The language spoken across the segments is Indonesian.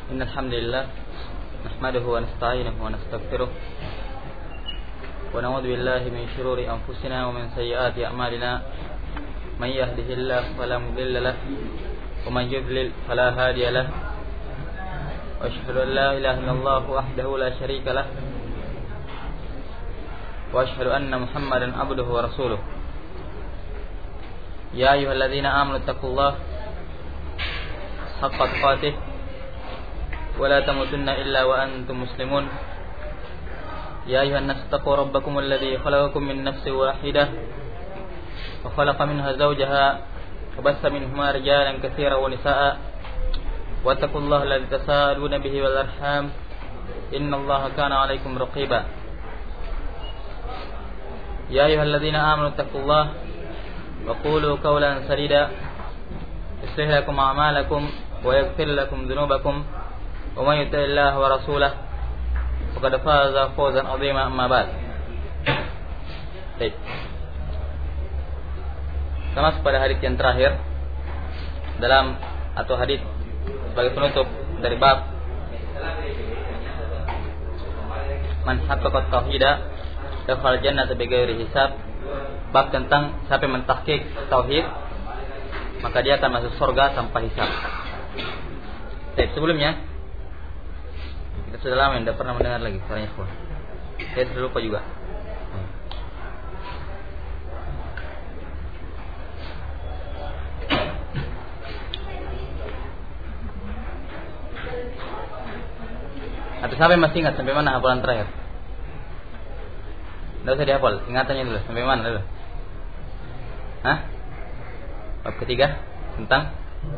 إن الحمد لله نحمده ونستعينه ونستغفره ونعوذ بالله من شرور أنفسنا ومن سيئات أعمالنا من يهده الله فلا مضل له ومن يضلل فلا هادي له وأشهد أن لا إله إلا الله وحده لا شريك له وأشهد أن محمدا عبده ورسوله يا أيها الذين آمنوا اتقوا الله حق تقاته ولا تموتن إلا وأنتم مسلمون يا أيها الناس اتقوا ربكم الذي خلقكم من نفس واحدة وخلق منها زوجها وبث منهما رجالا كثيرا ونساء واتقوا الله الذي تساءلون به والأرحام إن الله كان عليكم رقيبا يا أيها الذين آمنوا اتقوا الله وقولوا قولا سديدا يصلح لكم أعمالكم ويغفر لكم ذنوبكم ومن يطع الله ورسوله فقد فاز فوزا عظيما. أما بعد. Baik. Sama pada hadis yang terakhir dalam atau hadis sebagai penutup dari bab man haqqaqa tauhida dakhala jannata bighairi hisab, bab tentang siapa yang mentahqiq tauhid maka dia akan masuk surga tanpa hisab. Baik, sebelumnya kita sudah lama tidak pernah mendengar lagi suaranya ikhwan. Saya sudah lupa juga. Atau sampai masih ingat sampai mana hafalan terakhir? Tidak usah dihafal, ingatannya dulu. Sampai mana dulu? Hah? Bab ketiga tentang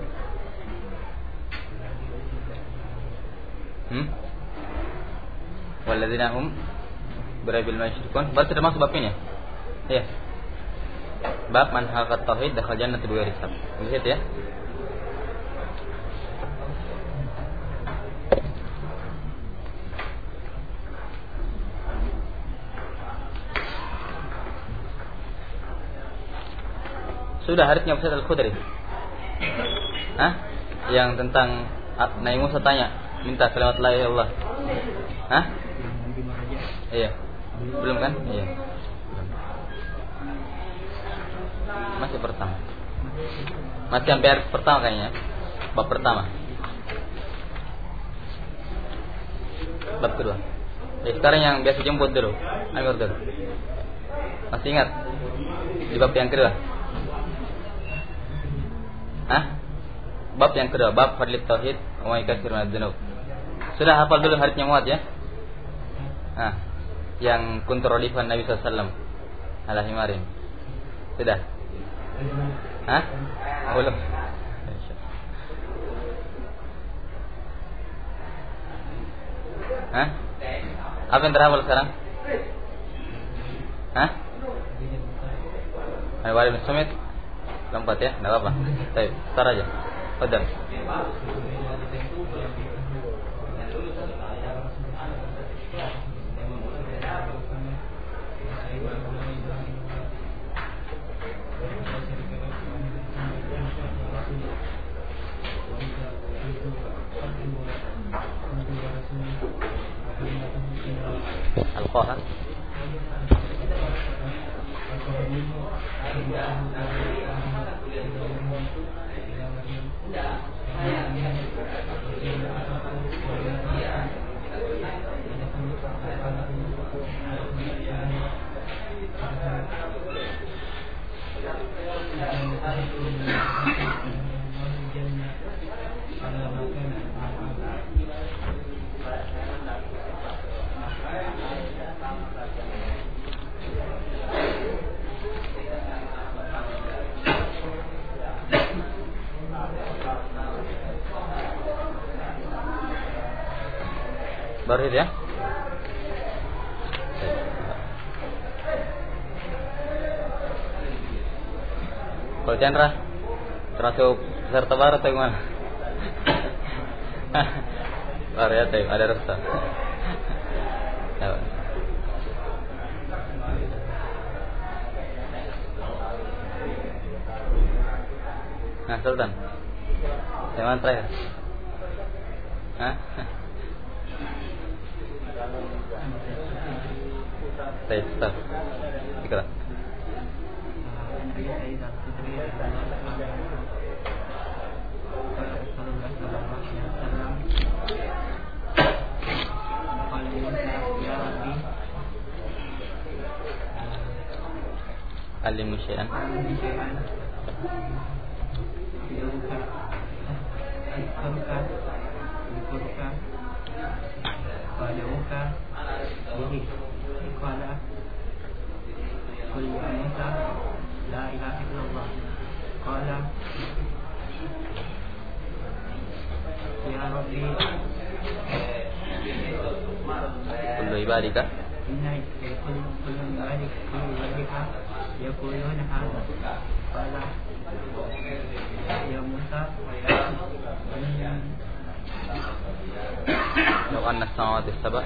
walladzina hum birabil musyrikun. Baru sudah masuk bab ini. Iya. Bab man haqqat tauhid dakhal jannata bighairi hisab. Lihat ya. Sudah hadisnya Abu Sa'id Al-Khudri. Hah? Yang tentang Nabi Musa tanya, minta kalimat la ilaha illallah. Hah? Iya. Belum kan? Iya. Masih pertama. Masih hampir pertama kayaknya. Bab pertama. Bab kedua. Sekarang yang biasa jemput dulu. Ayo dulu. Masih ingat? Di bab yang kedua. Hah? Bab yang kedua, bab fadlit tauhid wa yakfiruna dzunub. Sudah hafal dulu hadisnya muat ya? Nah, yang kuntu radifan Nabi sallallahu alaihi wasallam ala himarin. Sudah? Hah? Belum. Hah? Apa yang terhafal sekarang? Hah? Al-Walid bin Sumit lompat ya, enggak apa-apa. Baik, start aja. Fadhal. Al-Qur'an. Baru ya. Kalau Chandra termasuk peserta baru atau gimana? Baru ya, ada rasa. Nah, Sultan. Yang mana terakhir? Hah? Baik, stop. Ikra. Alim syai'an. Kullu ibadika يقولون هذا قال يا موسى لو أن السماوات السبع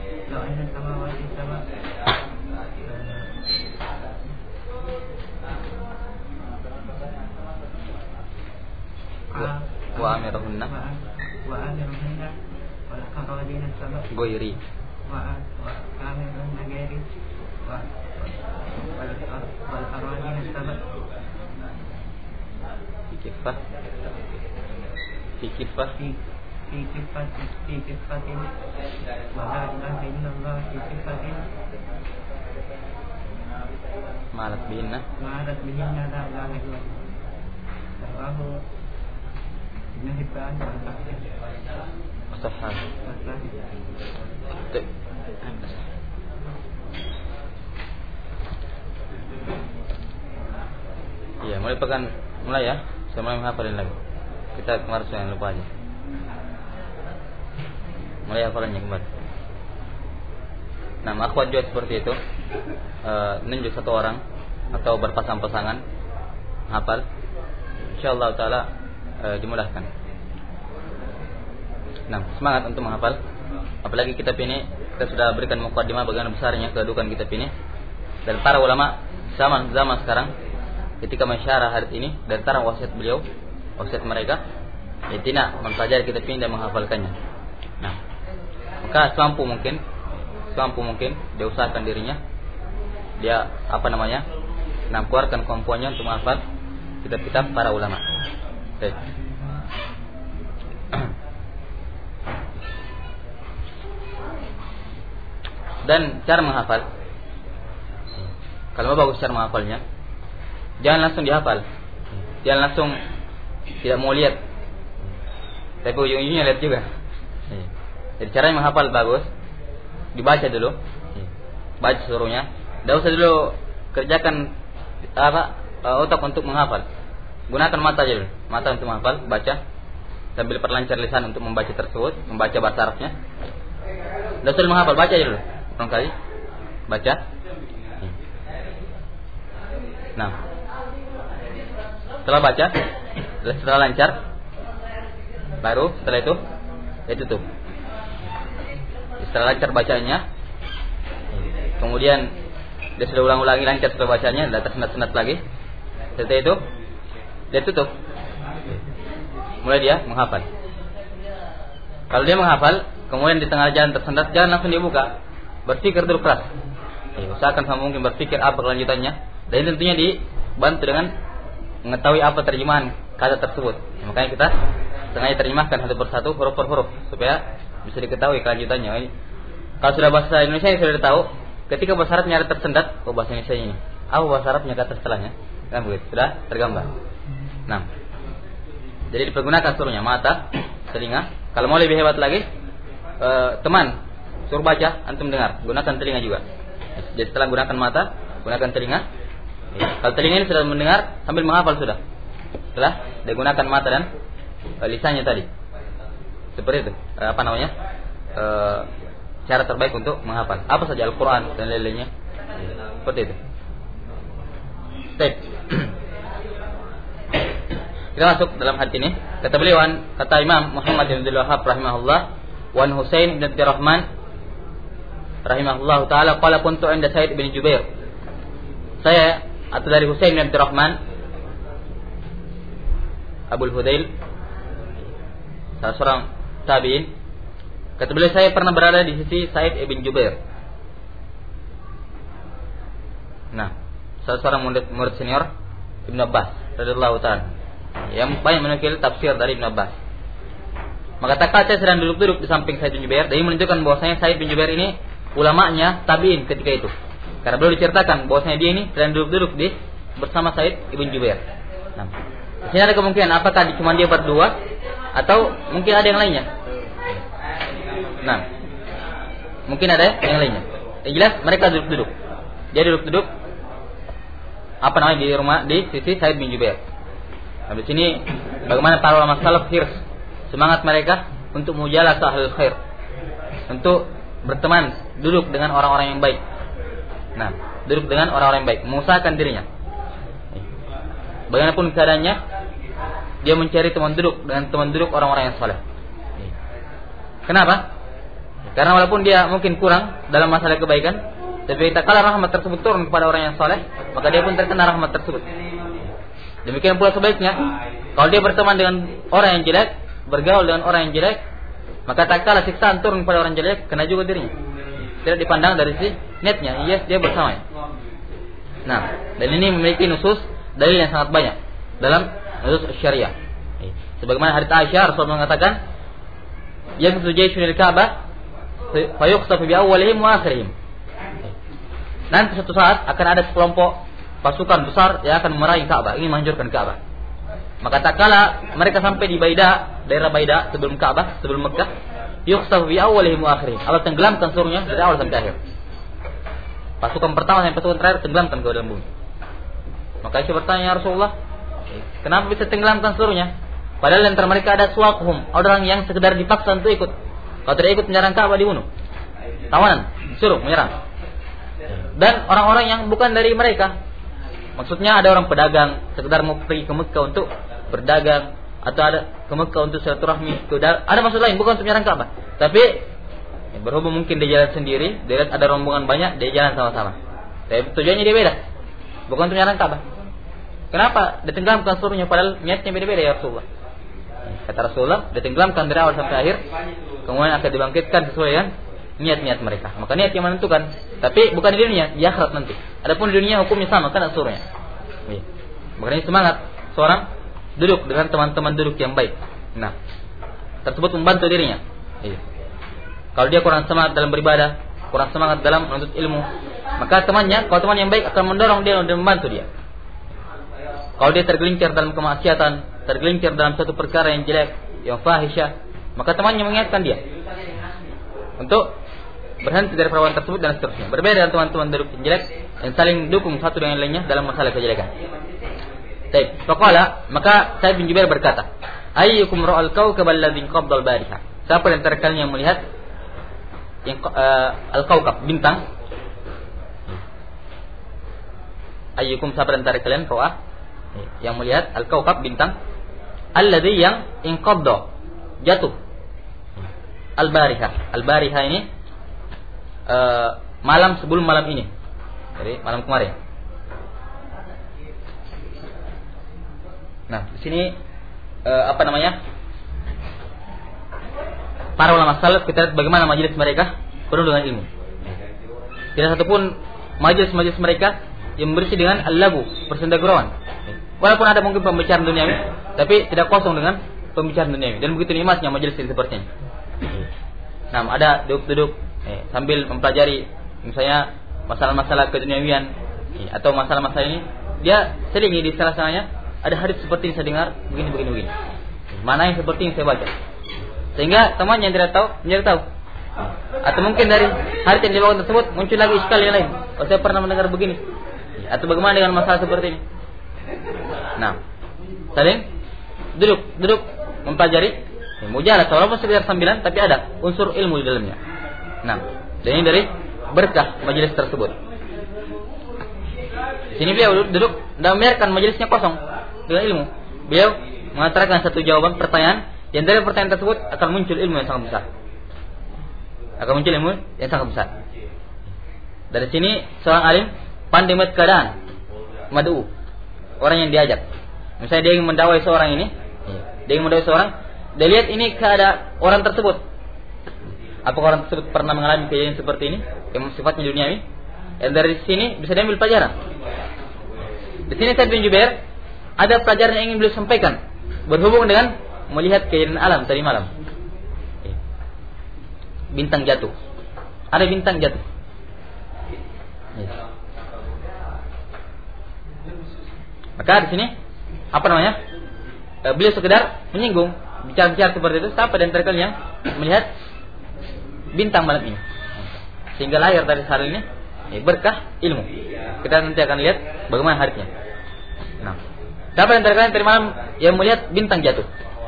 وآمرهن والأراضين السبع غيري وآمرهن غيري والأراضين السبع في كفة في كفة في كفة ولا إله إلا الله في كفة مالت بهن لا إله إلا الله رواه ابن حبان وصححه. Iya, mulai ya. Saya mulai menghafalin lagi. Kita kemarin sudah lupa aja. Mulai hafalannya kembali. Nah, akhwat juga seperti itu. Nunjuk satu orang atau berpasang-pasangan hafal. Insyaallah taala dimudahkan. Nah, semangat untuk menghafal. Apalagi kitab ini kita sudah berikan muqaddimah bagaimana besarnya kedudukan kitab ini. Dan para ulama zaman sekarang ketika mensyarah hadis ini dan antara wasiat beliau, wasiat mereka, tidak mempelajari kitab ini dan menghafalkannya. Nah, maka semampu mungkin dia usahakan dirinya, dia keluarkan kemampuannya untuk menghafal kitab-kitab para ulama. Baik. Dan cara menghafal, kalau mau bagus cara menghafalnya, jangan langsung dihafal, jangan langsung tidak mau lihat, tapi ujung-ujungnya lihat juga. Jadi cara menghafal bagus, dibaca dulu, baca seluruhnya. Tidak usah dulu kerjakan otak untuk menghafal. Gunakan mata aja dulu, mata untuk menghafal, baca sambil perlancar lisan untuk membaca tersebut, membaca bahasa Arabnya. Tidak usah menghafal, baca aja dulu, kali baca. Nah, setelah baca, setelah lancar, baru setelah itu tutup. Setelah lancar bacanya, kemudian dia sudah ulang-ulangi lancar setelah bacanya, tidak tersendat-sendat lagi. Setelah itu dia tutup. Mulai dia menghafal. Kalau dia menghafal, kemudian di tengah jalan tersendat, jangan langsung dibuka. Berpikir dulu keras. Usahakan sama mungkin berpikir apa kelanjutannya. Dan tentunya dibantu dengan mengetahui apa terjemahan kata tersebut. Makanya kita sengaja terjemahkan satu persatu, huruf per huruf, supaya bisa diketahui kelanjutannya. Kalau sudah bahasa Indonesia sudah tahu, ketika bahasa Arabnya ada tersendat, bahasa Indonesia ini, bahasa Arabnya kata setelahnya, kan begitu, sudah tergambar. Nah, jadi dipergunakan seluruhnya, mata, telinga. Kalau mau lebih hebat lagi, teman suruh baca, antum dengar, gunakan telinga juga. Jadi setelah gunakan mata, gunakan telinga. Kalau telinga ini sudah mendengar sambil menghafal sudah. Setelah digunakan mata dan lisannya tadi. Seperti itu. Cara terbaik untuk menghafal. Apa saja Al-Quran dan lain-lainnya. Seperti itu. Baik. Kita masuk dalam hadis ini. Kata beliau, kata Imam Muhammad bin Abdul Wahhab rahimahullah, wan Husain bin Abdurrahman rahimahullah taala qala kuntu 'inda Sa'id bin Jubair. Saya atau dari Husain bin Abdurrahman Abul Hudail, salah seorang tabi'in, Kata beliau, saya pernah berada di sisi Sa'id ibn Jubair. Nah, salah seorang murid senior Ibn Abbas radhiyallahu ta'ala, yang banyak menukil tafsir dari Ibn Abbas. Maka tatkala saya sedang duduk-duduk di samping Sa'id bin Jubair, dan ini menunjukkan bahwasanya Sa'id bin Jubair ini ulamanya tabi'in ketika itu. Karena beliau diceritakan bahwasanya dia ini sedang duduk-duduk bersama Sa'id bin Jubair. Nah, di sini ada kemungkinan apakah cuma dia berdua atau mungkin ada yang lainnya. Nah, mungkin ada yang lainnya. Yang jelas mereka duduk-duduk. Dia duduk-duduk di rumah di sisi Sa'id bin Jubair. Nah, di sini bagaimana para ulama salaf hirs, semangat mereka untuk mujalah ahlul khair, untuk berteman, duduk dengan orang-orang yang baik. Nah, duduk dengan orang-orang yang baik, mengusahakan dirinya. Bagaimanapun keadaannya, dia mencari teman duduk dengan teman duduk orang-orang yang saleh. Kenapa? Karena walaupun dia mungkin kurang dalam masalah kebaikan, tapi tatkala rahmat tersebut turun kepada orang yang saleh, maka dia pun terkena rahmat tersebut. Demikian pula sebaliknya, kalau dia berteman dengan orang yang jelek, bergaul dengan orang yang jelek, maka tatkala siksaan turun kepada orang jelek, kena juga dirinya. Tidak dipandang dari sisi netnya, yes, dia bersamanya. Nah, dan ini memiliki nusus dalil yang sangat banyak dalam nusus syariah. Sebagaimana hadits Aisyah, Rasulullah mengatakan, "Yaghzu jayshun al-Ka'bah fa yuqsafu bi awwalihim wa akhirihim." Nanti suatu saat akan ada sekelompok pasukan besar yang akan memerangi Ka'bah, ingin menghancurkan Ka'bah. Maka tatkala mereka sampai di Baida, daerah Baida sebelum Ka'bah, sebelum Mekah, yuqsafu bi awwalihim wa akhirihim. Allah tenggelamkan seluruhnya dari awal sampai akhir. Pasukan pertama sampai pasukan terakhir tenggelamkan ke dalam bumi. Maka Aisyah bertanya, "Ya Rasulullah, kenapa bisa tenggelamkan seluruhnya? Padahal antara mereka ada suwaquhum, orang yang sekedar dipaksa untuk ikut. Kalau tidak ikut menyerang Ka'bah dibunuh. Tawanan, disuruh menyerang. Dan orang-orang yang bukan dari mereka. Maksudnya ada orang pedagang, sekedar mau pergi ke Mekah untuk berdagang, atau ada ke Mekah untuk silaturahmi, ada maksud lain, bukan untuk menyerang Ka'bah. Tapi berhubung mungkin dia jalan sendiri, dia lihat ada rombongan banyak, dia jalan sama-sama. Tapi tujuannya dia beda, bukan untuk menyerang Ka'bah. Kenapa ditenggelamkan seluruhnya padahal niatnya beda-beda ya Rasulullah? Kata Rasulullah, ditenggelamkan dari awal sampai akhir, kemudian akan dibangkitkan sesuai dengan niat-niat mereka. Maka niat yang menentukan, tapi bukan di dunia, di akhirat nanti. Adapun di dunia hukumnya sama, kan seluruhnya. Makanya semangat seorang duduk dengan teman-teman duduk yang baik. Nah, tersebut membantu dirinya. Kalau dia kurang semangat dalam beribadah, kurang semangat dalam menuntut ilmu, maka temannya, kalau teman yang baik akan mendorong dia dan membantu dia. Kalau dia tergelincir dalam kemaksiatan, tergelincir dalam satu perkara yang jelek, yang fahisyah, maka temannya mengingatkan dia untuk berhenti dari perbuatan tersebut dan seterusnya. Berbeda dengan teman-teman duduk yang jelek yang saling dukung satu dengan lainnya dalam masalah kejelekan. Baik, faqala, maka Sa'id bin Jubair berkata, "Ayyukum ra'al kawkab alladhi qabda al-bariha?" Siapa di antara kalian yang melihat yang al-kawkab, bintang? Ayyukum, siapa di antara kalian yang melihat al-kawkab, bintang, alladhi yang inqadda, jatuh, al-bariha. Al-bariha ini malam sebelum malam ini, jadi malam kemarin. Nah, di sini para ulama salaf, kita lihat bagaimana majelis mereka penuh dengan ilmu. Tidak satupun majelis mereka yang bersih dengan al-lagu, persendagurauan. Walaupun ada mungkin pembicaraan duniawi, tapi tidak kosong dengan pembicaraan duniawi. Dan begitu nikmatnya majelis yang seperti ini. Nah, ada duduk-duduk sambil mempelajari misalnya masalah-masalah keduniawian atau masalah-masalah ini, dia selingi di salah-salahnya ada hadis seperti ini saya dengar begini. Mana yang seperti ini saya baca. Sehingga teman yang tidak tahu menjadi tahu. Atau mungkin dari hadis yang dibawakan tersebut muncul lagi iskal yang lain. Oh, saya pernah mendengar begini. Atau bagaimana dengan masalah seperti ini. Nah, saling duduk mempelajari, mujalah walaupun sekedar sambilan tapi ada unsur ilmu di dalamnya. Nah, dan ini dari berkah majelis tersebut. Di sini beliau duduk dan membiarkan majelisnya kosong dengan ilmu. Beliau mengatakan satu jawaban pertanyaan, yang dari pertanyaan tersebut akan muncul ilmu yang sangat besar. Dari sini seorang alim pandai melihat keadaan mad'u, orang yang diajak. Misalnya dia ingin mendakwai seorang ini, dia lihat ini keadaan orang tersebut. Apakah orang tersebut pernah mengalami kejadian seperti ini yang sifatnya duniawi? Dari sini bisa diambil pelajaran. Di sini Sa'id bin Jubair ada pelajaran yang ingin beliau sampaikan berhubung dengan melihat kejadian alam tadi malam. Bintang jatuh. Ada bintang jatuh. Maka di sini apa namanya? Beliau sekedar menyinggung, bicara-bicara seperti itu. Siapa dan mereka yang melihat bintang malam ini, sehingga lahir dari hal ini berkah ilmu. Kita nanti akan lihat bagaimana harinya. Nah, siapa yang terkait tadi malam yang melihat bintang jatuh?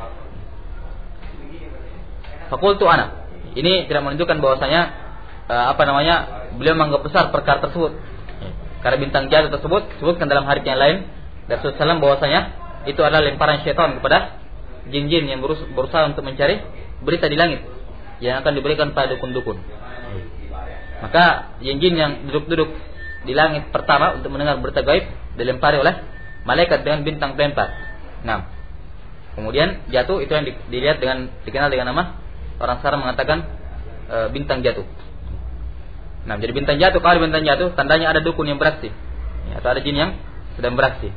Fakultu ana. Ini tidak menunjukkan bahwasanya beliau menganggap besar perkara tersebut. Karena bintang jatuh tersebut disebutkan dalam hadits yang lain dari Rasulullah bahwasanya itu adalah lemparan syaitan kepada jin-jin yang berusaha untuk mencari berita di langit yang akan diberikan pada dukun-dukun. Maka jin-jin yang duduk-duduk di langit pertama untuk mendengar berita gaib dilempari oleh malaikat dengan bintang pelempar. Nah, kemudian jatuh itu yang dilihat dikenal dengan nama orang sekarang mengatakan bintang jatuh. Nah, jadi bintang jatuh, kalau bintang jatuh tandanya ada dukun yang beraksi, atau ada jin yang sedang beraksi.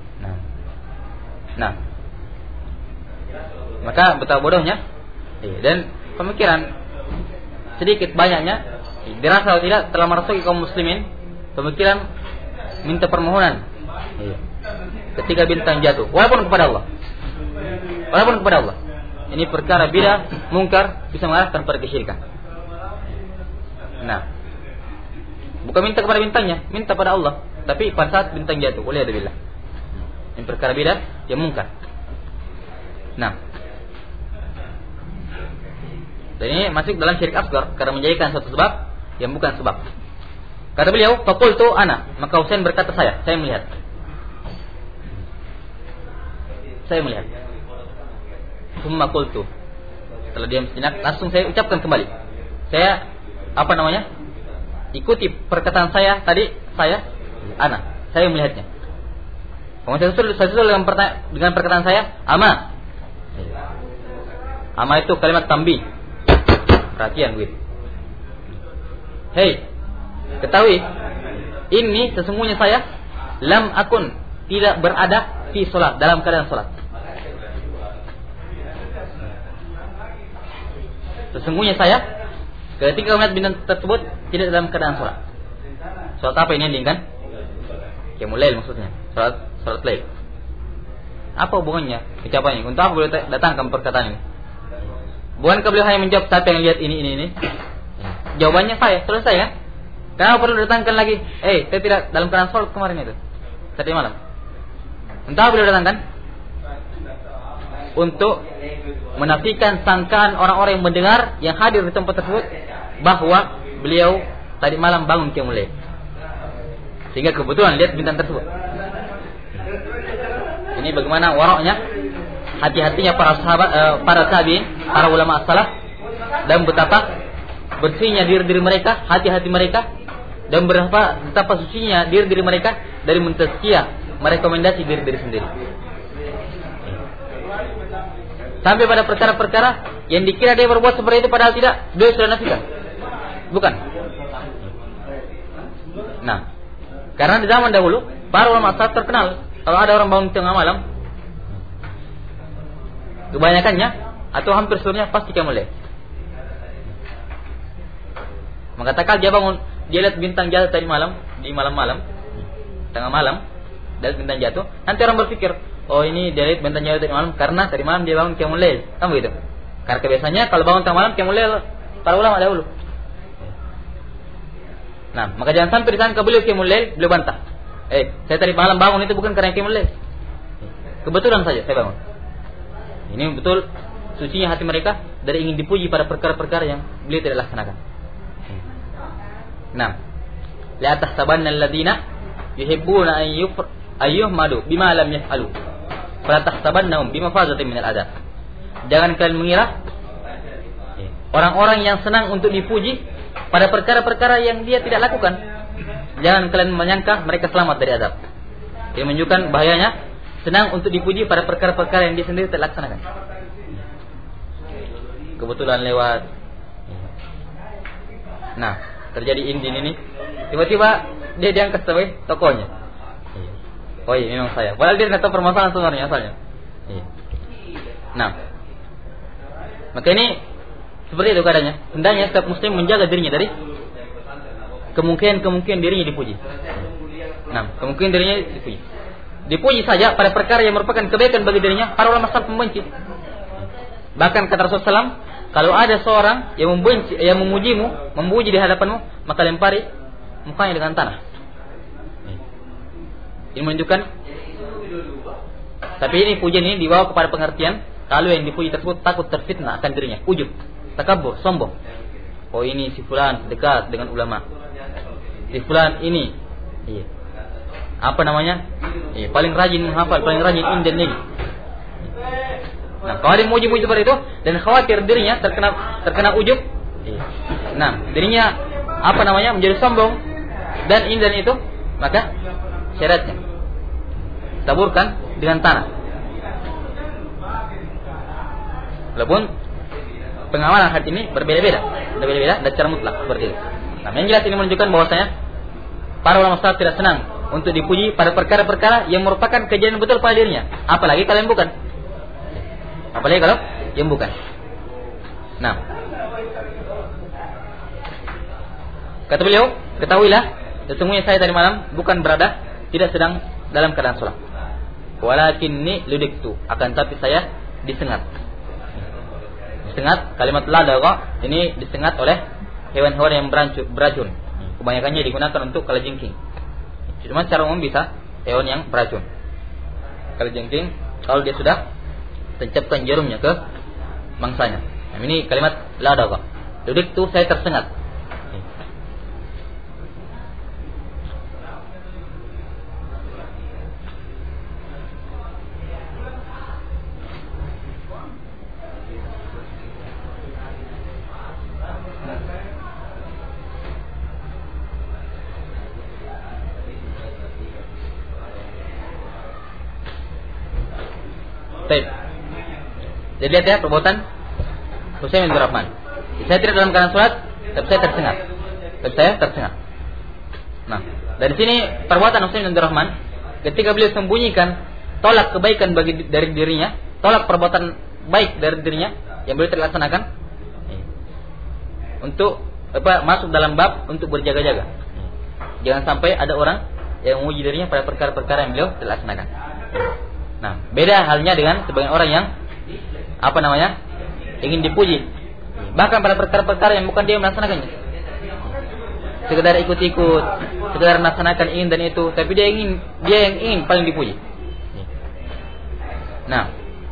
Nah, maka betapa bodohnya dan pemikiran sedikit banyaknya dirasa atau tidak telah merasuki kaum muslimin pemikiran minta permohonan ketika bintang jatuh walaupun kepada Allah. Ini perkara bidah mungkar, bisa mengarahkan pada kesyirikan. Nah, bukan minta kepada bintangnya, minta pada Allah, tapi pada saat bintang jatuh, waliyadzubillah. Ini perkara bidah yang mungkar. Nah, dan ini masuk dalam syirik asghar karena menjadikan suatu sebab yang bukan sebab. Kata beliau, faqultu ana, maka Husain berkata saya melihat. Summa qultu. Setelah diam sejenak, langsung saya ucapkan kembali. Saya ikuti perkataan saya tadi, saya melihatnya. Kemudian saya susul dengan perkataan saya, ama. Ama itu kalimat tambih. Perhatian begitu. Hei, ketahui, ini sesungguhnya saya lam akun, tidak berada di salat, dalam keadaan salat. Sesungguhnya saya ketika melihat bintang tersebut tidak dalam keadaan salat. Salat apa ini kan? Qiyamul lail maksudnya. Salat lail. Apa hubungannya ucapannya? Untuk apa beliau datangkan perkataan ini? Bukankah beliau hanya menjawab siapa yang lihat ini? Jawabannya saya, selesai kan? Kenapa perlu datangkan lagi? Saya tidak dalam keadaan salat kemarin itu. Tadi malam. Entah beliau datangkan untuk menafikan sangkaan orang-orang yang mendengar yang hadir di tempat tersebut bahwa beliau tadi malam bangun qiyamul lail. Sehingga kebetulan lihat bintang tersebut. Ini bagaimana waraknya, hati-hatinya para sahabat, para tabi'in, para ulama salaf, dan betapa bersihnya diri mereka, hati-hati mereka, dan betapa sucinya diri mereka dari mentazkiyah, merekomendasi diri sendiri. Sampai pada perkara-perkara yang dikira dia berbuat seperti itu padahal tidak, dia sudah nafikan. Bukan. Nah, karena di zaman dahulu para ulama salaf terkenal kalau ada orang bangun tengah malam, kebanyakannya atau hampir seluruhnya pasti qiyamul lail. Mengatakan dia bangun, dia lihat bintang jatuh tadi malam, di malam-malam, tengah malam, dan bintang jatuh. Nanti orang berpikir, oh ini dia lihat bintang jatuh tadi malam karena tadi malam dia bangun qiyamul lail, kan begitu? Karena kebiasaannya kalau bangun tengah malam qiyamul lail para ulama dahulu. Nah, maka jangan sampai disangka beliau qiyamul lail, beliau bantah. Saya tadi malam bangun itu bukan karena qiyamul lail. Kebetulan saja saya bangun. Ini betul sucinya hati mereka dari ingin dipuji pada perkara-perkara yang beliau tidak laksanakan. Nah, la tahsabanna alladziina yuhibbuna ayyuhmadu bima lam yaf'alu. Fala tahsabannahum bimafazatin minal adab. Jangan kalian mengira orang-orang yang senang untuk dipuji pada perkara-perkara yang dia tidak lakukan. Jangan kalian menyangka mereka selamat dari azab. Dia menunjukkan bahayanya senang untuk dipuji pada perkara-perkara yang dia sendiri tidak laksanakan. Kebetulan lewat, Nah, terjadi indin ini, tiba-tiba dia diangkat sebagai tokohnya. Oh iya, memang saya. Padahal dia tidak tahu permasalahan sebenarnya asalnya. Nah, maka ini seperti itu keadaannya. Hendaknya setiap muslim menjaga dirinya dari kemungkinan dirinya dipuji. Nah, kemungkinan dirinya dipuji. Dipuji saja pada perkara yang merupakan kebaikan bagi dirinya, para ulama salaf membenci. Bahkan kata Rasulullah SAW, kalau ada seorang yang membenci, yang memujimu, memuji di hadapanmu, maka lempari mukanya dengan tanah. Ini menunjukkan, tapi ini pujian ini dibawa kepada pengertian kalau yang dipuji tersebut takut terfitnah akan dirinya, ujub, takabur, sombong. Oh ini si fulan dekat dengan ulama, si fulan ini, apa namanya, paling rajin menghafal, paling rajin indan ini. Nah, kalau dia muji-muji seperti itu dan khawatir dirinya terkena ujub, nah dirinya apa namanya menjadi sombong dan indan itu, maka syaratnya taburkan dengan tanah. Walaupun pengamalan hati ini berbeda-beda dan secara mutlak seperti itu. Nah, yang jelas ini menunjukkan bahwasanya para ulama salaf tidak senang untuk dipuji pada perkara-perkara yang merupakan kejadian betul pada dirinya, apalagi kalau yang bukan. Nah, kata beliau, ketahuilah sesungguhnya saya tadi malam bukan berada, tidak sedang dalam keadaan sholat. Walakinni ludiktu, akan tapi saya disengat. Disengat, kalimat ladaga ini disengat oleh hewan-hewan yang beracun. Kebanyakannya digunakan untuk kalajengking. Cuma secara umum bisa hewan yang beracun. Kalajengking kalau dia sudah tancapkan jarumnya ke mangsanya. Nah, ini kalimat ladaga. Ludiktu, saya tersengat. Baik. Jadi lihat ya perbuatan Husain bin Rahman. Saya tidak dalam keadaan sholat, tapi saya tersengat. Nah, dari sini perbuatan Husain bin Rahman ketika beliau sembunyikan tolak kebaikan dari dirinya, tolak perbuatan baik dari dirinya yang beliau terlaksanakan untuk masuk dalam bab untuk berjaga-jaga. Jangan sampai ada orang yang memuji dirinya pada perkara-perkara yang beliau terlaksanakan. Nah, beda halnya dengan sebagian orang yang ingin dipuji, bahkan pada perkara-perkara yang bukan dia melaksanakannya. Sekedar ikut-ikut, sekedar melaksanakan ini dan itu, tapi dia yang ingin paling dipuji. Nah,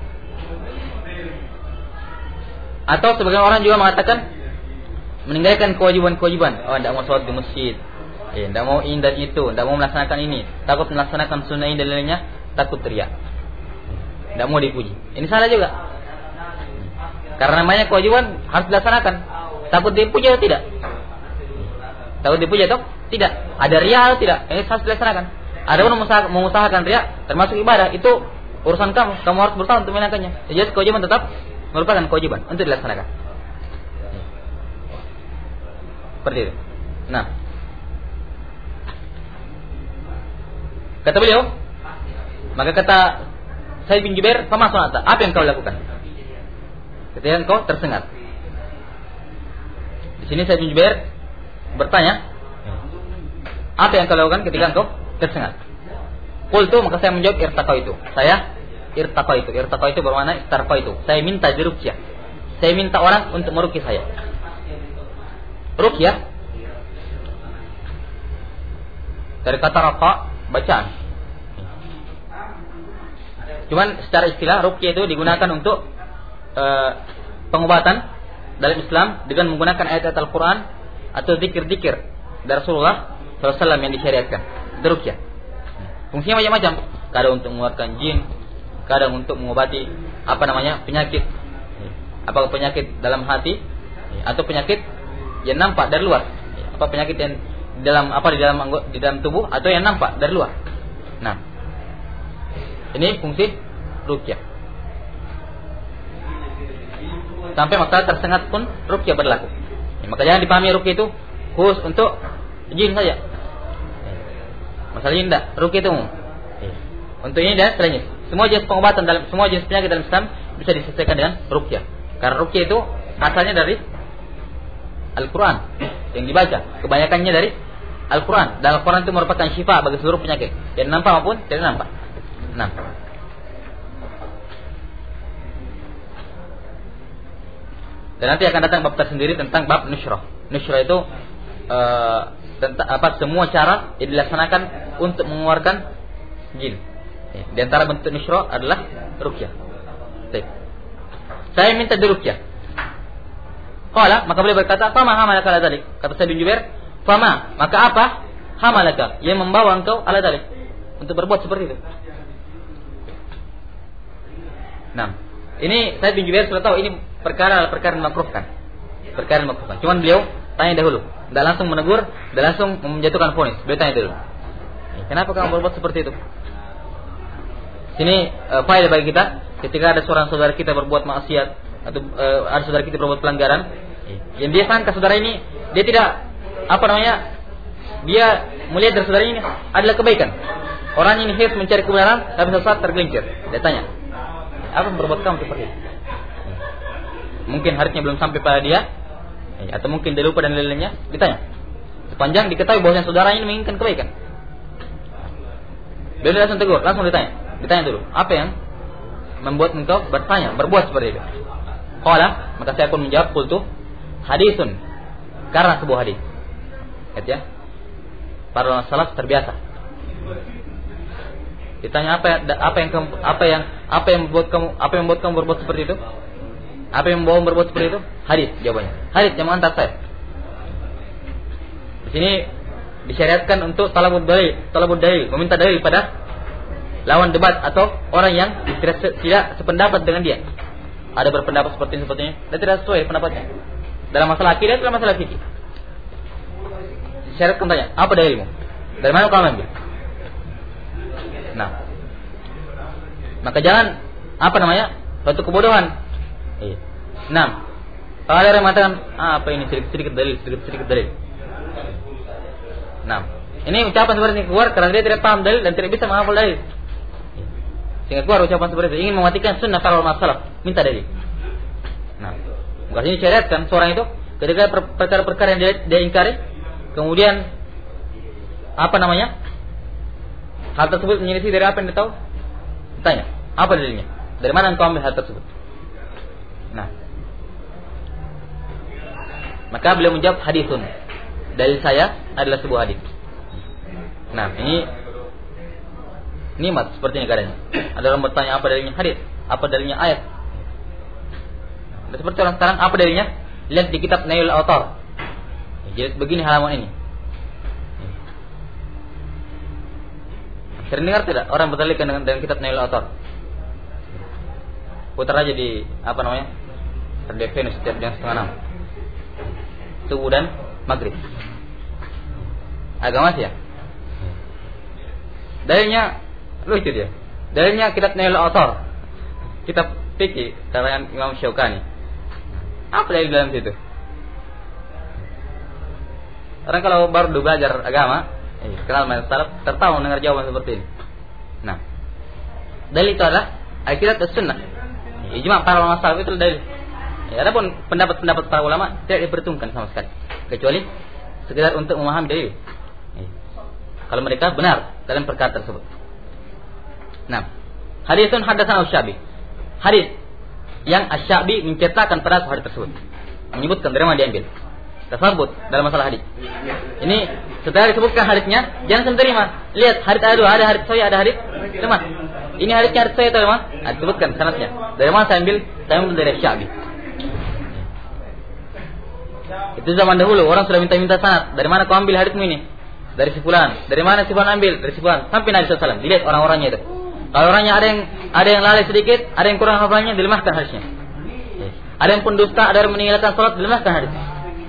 atau sebagian orang juga mengatakan meninggalkan kewajiban-kewajiban. Oh, tidak mau sholat di masjid, tidak mau ini dan itu, tidak mau melaksanakan ini, takut melaksanakan sunnah ini dan lainnya, takut teriak, tidak mau dipuji. Ini salah juga. Karena namanya kewajiban harus dilaksanakan. Takut dipuji atau tidak? Takut dipuji atau tidak? Ada riya atau tidak? Ini harus dilaksanakan. Ada orang mengusahakan riya termasuk ibadah, itu urusan kamu. Kamu harus berusaha untuk menjalankannya. Jadi kewajiban tetap merupakan kewajiban untuk dilaksanakan. Seperti itu. Nah, kata beliau, maka kata Sa'id bin Jubair, "Fama sana'ta?" Apa yang kau lakukan ketika engkau tersengat? Di sini Sa'id bin Jubair bertanya, apa yang kau lakukan ketika engkau tersengat? Qultu, maka saya menjawab, irtaqaitu. Saya irtaqaitu. Irtaqaitu bermakna istarqaitu. Saya minta diruqyah. Saya minta orang untuk meruqyah saya. Ruqyah dari kata raqa, bacaan. Cuman secara istilah ruqyah itu digunakan untuk pengobatan dalam Islam dengan menggunakan ayat-ayat Al-Quran atau zikir-zikir dari Rasulullah SAW yang disyariatkan. Ruqyah fungsinya macam-macam. Kadang untuk mengeluarkan jin, kadang untuk mengobati penyakit, apakah penyakit dalam hati atau penyakit yang nampak dari luar, penyakit yang di dalam tubuh atau yang nampak dari luar. Nah, ini fungsi ruqyah. Sampai masalah tersengat pun ruqyah berlaku. Maka jangan dipahami ruqyah itu khusus untuk jin saja. Masalah jin enggak, ruqyah itu umum. Untuk ini dan selainnya. Semua jenis pengobatan semua jenis penyakit dalam Islam bisa diselesaikan dengan ruqyah. Karena ruqyah itu asalnya dari Al-Quran yang dibaca, kebanyakannya dari Al-Quran. Dan Al-Quran itu merupakan syifa bagi seluruh penyakit, yang nampak maupun tidak nampak. Nah, dan nanti akan datang bab tersendiri tentang bab nusyrah. Nusyrah itu tentang semua cara yang dilaksanakan untuk mengeluarkan jin. Di antara bentuk nusyrah adalah ruqyah. Baik. Saya minta diruqyah. Qala, maka beliau berkata, "Fama hamalaka ala dzalik?" Kata Sa'id bin Jubair, "Fama, maka apa? Hamalaka, yang membawa engkau ala dzalik, untuk berbuat seperti itu." Nah, ini Sa'id bin Jubair sudah tahu ini perkara dimakruhkan. Perkara dimakruhkan. Cuman beliau tanya dahulu, tidak langsung menegur, tidak langsung menjatuhkan vonis. Beliau tanya dulu, "Kenapa kamu berbuat seperti itu?" Sini faedah bagi kita, ketika ada seorang saudara kita berbuat maksiat atau ada saudara kita berbuat pelanggaran, yang dia sangka saudara ini dia tidak dia melihat dari saudara ini adalah kebaikan. Orang ini harus mencari kebenaran, tapi sesaat tergelincir. Dia tanya, "Apa yang berbuat kamu seperti itu?" Mungkin harusnya belum sampai pada dia, atau mungkin dia lupa dan lain-lainnya. Ditanya. Sepanjang diketahui bahwa saudara ini menginginkan kebaikan, beliau langsung tegur, langsung ditanya dulu, apa yang membuat engkau berbuat seperti itu? Qala, maka saya pun menjawab, qultu hadisun, karena sebuah hadis. Lihat ya, para ulama salaf terbiasa. Ditanya apa yang membuat kamu berbuat seperti itu? Apa yang membawa berbuat seperti itu? Hadis, jawabannya. Hadis yang mengantar saya. Di sini disyariatkan untuk talabud dalil, meminta dalil pada lawan debat atau orang yang tidak sependapat dengan dia. Ada berpendapat seperti ini dan tidak sesuai pendapatnya dalam masalah akidah, dalam masalah fikih. Disyariatkan tanya, apa dalilmu? Dari mana kamu ambil? Nah, maka jangan suatu kebodohan. Nah, kalau ada yang mengatakan, apa ini sedikit dalil. Nah, ini ucapan seperti ini keluar karena dia tidak paham dalil dan tidak bisa menghafal dalil. Sehingga keluar ucapan seperti itu, ingin mematikan sunnah para ulama salaf, minta dalil. Nah, maka ini syariatkan seorang itu ketika perkara-perkara yang dia ingkari, kemudian hal tersebut menyelisih dari apa yang dia tahu, ditanya, apa dalilnya? Dari mana engkau ambil hal tersebut? Nah, maka beliau menjawab, hadisun, dalil saya adalah sebuah hadis. Nah, ini nikmat seperti ini keadaannya. Ada orang bertanya, apa dalilnya hadis? Apa dalilnya ayat? Dan seperti orang sekarang, apa dalilnya? Lihat di kitab Nailul Awtar. Jadi begini halaman ini. Sering dengar tidak orang berdalilkan dengan kitab Nailul Awtar? Putar aja di Radio Venus setiap jam 5:30. Subuh dan maghrib. Agama sih ya. Dalilnya lucu dia. Dalilnya kitab Nailul Awtar, kitab fikih karangan Imam Syaukani. Apa dalil dalam situ? Orang kalau baru belajar agama, kenal mazhab salaf, tertawa mendengar jawaban seperti ini. Nah, dalil itu adalah Alkitab dan Sunnah. Ijma' para ulama salaf itu dalil. Adapun pendapat para ulama tidak diperhitungkan sama sekali, kecuali sekedar untuk memahami dalil. Kalau mereka benar dalam perkara tersebut. Nah, hadisun hadatsana Asy-Syabi. Hadis yang Asy-Syabi menceritakan pada hadis tersebut, menyebutkan dari mana diambil. Tersebut dalam masalah hadis. Ini setelah disebutkan hadisnya, jangan terima. Lihat hadis ada hadis sahih, ada hadis lemah. Ini hadisnya hadis sahih atau lemah? Disebutkan sanadnya. Dari mana saya ambil? Saya ambil dari Asy-Syabi. Itu zaman dahulu orang sudah minta sanad. Dari mana kau ambil hadismu ini? Dari si fulan. Dari mana si fulan ambil? Dari si fulan. Sampai Nabi sallallahu alaihi wasallam. Dilihat orang-orangnya itu. Kalau orangnya ada yang lalai sedikit, ada yang kurang hafalnya, dilemahkan hadisnya. Ada yang pendusta, ada yang meninggalkan salat, dilemahkan hadisnya.